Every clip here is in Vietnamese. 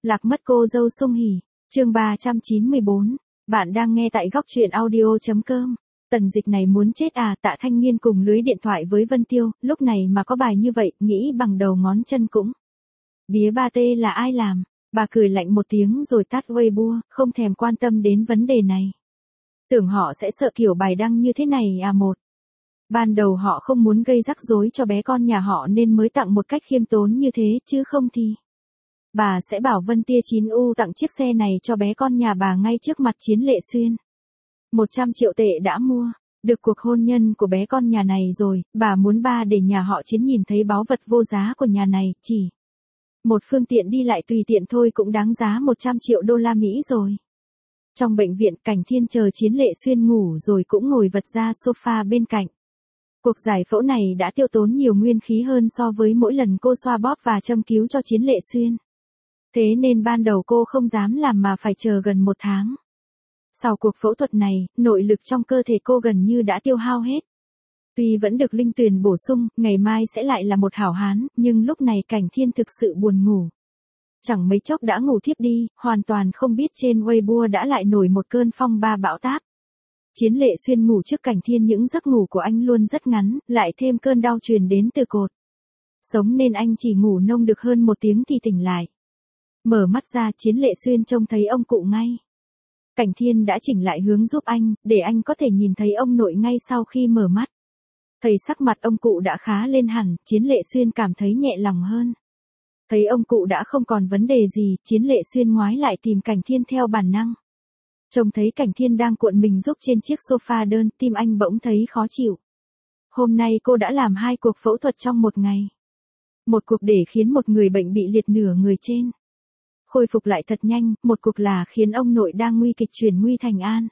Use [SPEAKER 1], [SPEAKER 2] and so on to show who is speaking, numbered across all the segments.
[SPEAKER 1] Lạc mất cô dâu Sung Hỉ, chương 394. Bạn đang nghe tại góc truyện audio.com. Tần Dịch này muốn chết à? Tạ Thanh Nghiên cùng lưới điện thoại với Vân Tiêu, lúc này mà có bài như vậy, nghĩ bằng đầu ngón chân cũng. Bía ba tê là ai làm? Bà cười lạnh một tiếng rồi tắt Weibo, không thèm quan tâm đến vấn đề này. Tưởng họ sẽ sợ kiểu bài đăng như thế này à? Ban đầu họ không muốn gây rắc rối cho bé con nhà họ nên mới tặng một cách khiêm tốn như thế, chứ không thì bà sẽ bảo Vân Tia 9U tặng chiếc xe này cho bé con nhà bà ngay trước mặt Chiến Lệ Xuyên. 100 triệu tệ đã mua được cuộc hôn nhân của bé con nhà này rồi, bà muốn ba để nhà họ Chiến nhìn thấy báu vật vô giá của nhà này, chỉ một phương tiện đi lại tùy tiện thôi cũng đáng giá 100 triệu đô la Mỹ rồi. Trong bệnh viện, Cảnh Thiên chờ Chiến Lệ Xuyên ngủ rồi cũng ngồi vật ra sofa bên cạnh. Cuộc giải phẫu này đã tiêu tốn nhiều nguyên khí hơn so với mỗi lần cô xoa bóp và châm cứu cho Chiến Lệ Xuyên. Thế nên ban đầu cô không dám làm mà phải chờ gần 1 tháng. Sau cuộc phẫu thuật này, nội lực trong cơ thể cô gần như đã tiêu hao hết. Tuy vẫn được linh tuyền bổ sung, ngày mai sẽ lại là một hảo hán, nhưng lúc này Cảnh Thiên thực sự buồn ngủ. Chẳng mấy chốc đã ngủ thiếp đi, hoàn toàn không biết trên Weibo đã lại nổi một cơn phong ba bão táp. Chiến Lệ Xuyên ngủ trước Cảnh Thiên, những giấc ngủ của anh luôn rất ngắn, lại thêm cơn đau truyền đến từ cột sống nên anh chỉ ngủ nông được hơn 1 tiếng thì tỉnh lại. Mở mắt ra, Chiến Lệ Xuyên trông thấy ông cụ ngay. Cảnh Thiên đã chỉnh lại hướng giúp anh, để anh có thể nhìn thấy ông nội ngay sau khi mở mắt. Thấy sắc mặt ông cụ đã khá lên hẳn, Chiến Lệ Xuyên cảm thấy nhẹ lòng hơn. Thấy ông cụ đã không còn vấn đề gì, Chiến Lệ Xuyên ngoái lại tìm Cảnh Thiên theo bản năng. Trông thấy Cảnh Thiên đang cuộn mình giúp trên chiếc sofa đơn, tim anh bỗng thấy khó chịu. Hôm nay cô đã làm 2 cuộc phẫu thuật trong 1 ngày. Một cuộc để khiến một người bệnh bị liệt nửa người trên khôi phục lại thật nhanh, một cuộc là khiến ông nội đang nguy kịch chuyển nguy thành an.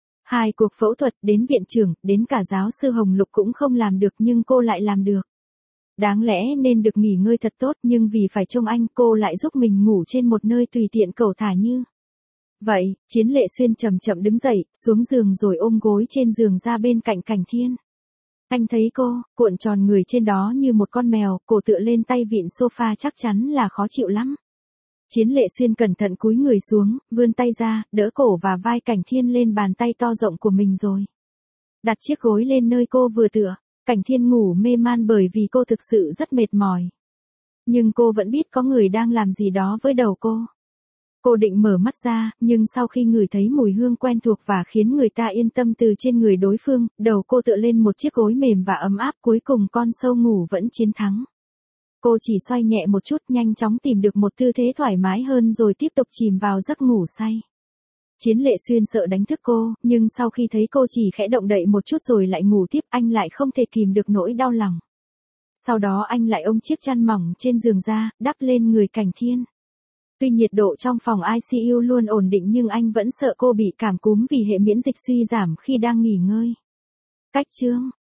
[SPEAKER 1] 2 cuộc phẫu thuật, đến viện trưởng, đến cả giáo sư Hồng Lục cũng không làm được nhưng cô lại làm được. Đáng lẽ nên được nghỉ ngơi thật tốt nhưng vì phải trông anh, cô lại giúp mình ngủ trên một nơi tùy tiện cẩu thả như vậy. Chiến Lệ Xuyên chậm chậm đứng dậy, xuống giường rồi ôm gối trên giường ra bên cạnh Cảnh Thiên. Anh thấy cô, cuộn tròn người trên đó như một con mèo, cổ tựa lên tay vịn sofa chắc chắn là khó chịu lắm. Chiến Lệ Xuyên cẩn thận cúi người xuống, vươn tay ra, đỡ cổ và vai Cảnh Thiên lên bàn tay to rộng của mình rồi đặt chiếc gối lên nơi cô vừa tựa. Cảnh Thiên ngủ mê man bởi vì cô thực sự rất mệt mỏi. Nhưng cô vẫn biết có người đang làm gì đó với đầu cô. Cô định mở mắt ra, nhưng sau khi ngửi thấy mùi hương quen thuộc và khiến người ta yên tâm từ trên người đối phương, đầu cô tựa lên một chiếc gối mềm và ấm áp, cuối cùng con sâu ngủ vẫn chiến thắng. Cô chỉ xoay nhẹ một chút, nhanh chóng tìm được một tư thế thoải mái hơn rồi tiếp tục chìm vào giấc ngủ say. Chiến Lệ Xuyên sợ đánh thức cô, nhưng sau khi thấy cô chỉ khẽ động đậy một chút rồi lại ngủ tiếp, anh lại không thể kìm được nỗi đau lòng. Sau đó anh lại ôm chiếc chăn mỏng trên giường ra, đắp lên người Cảnh Thiên. Tuy nhiệt độ trong phòng ICU luôn ổn định nhưng anh vẫn sợ cô bị cảm cúm vì hệ miễn dịch suy giảm khi đang nghỉ ngơi. Cách chương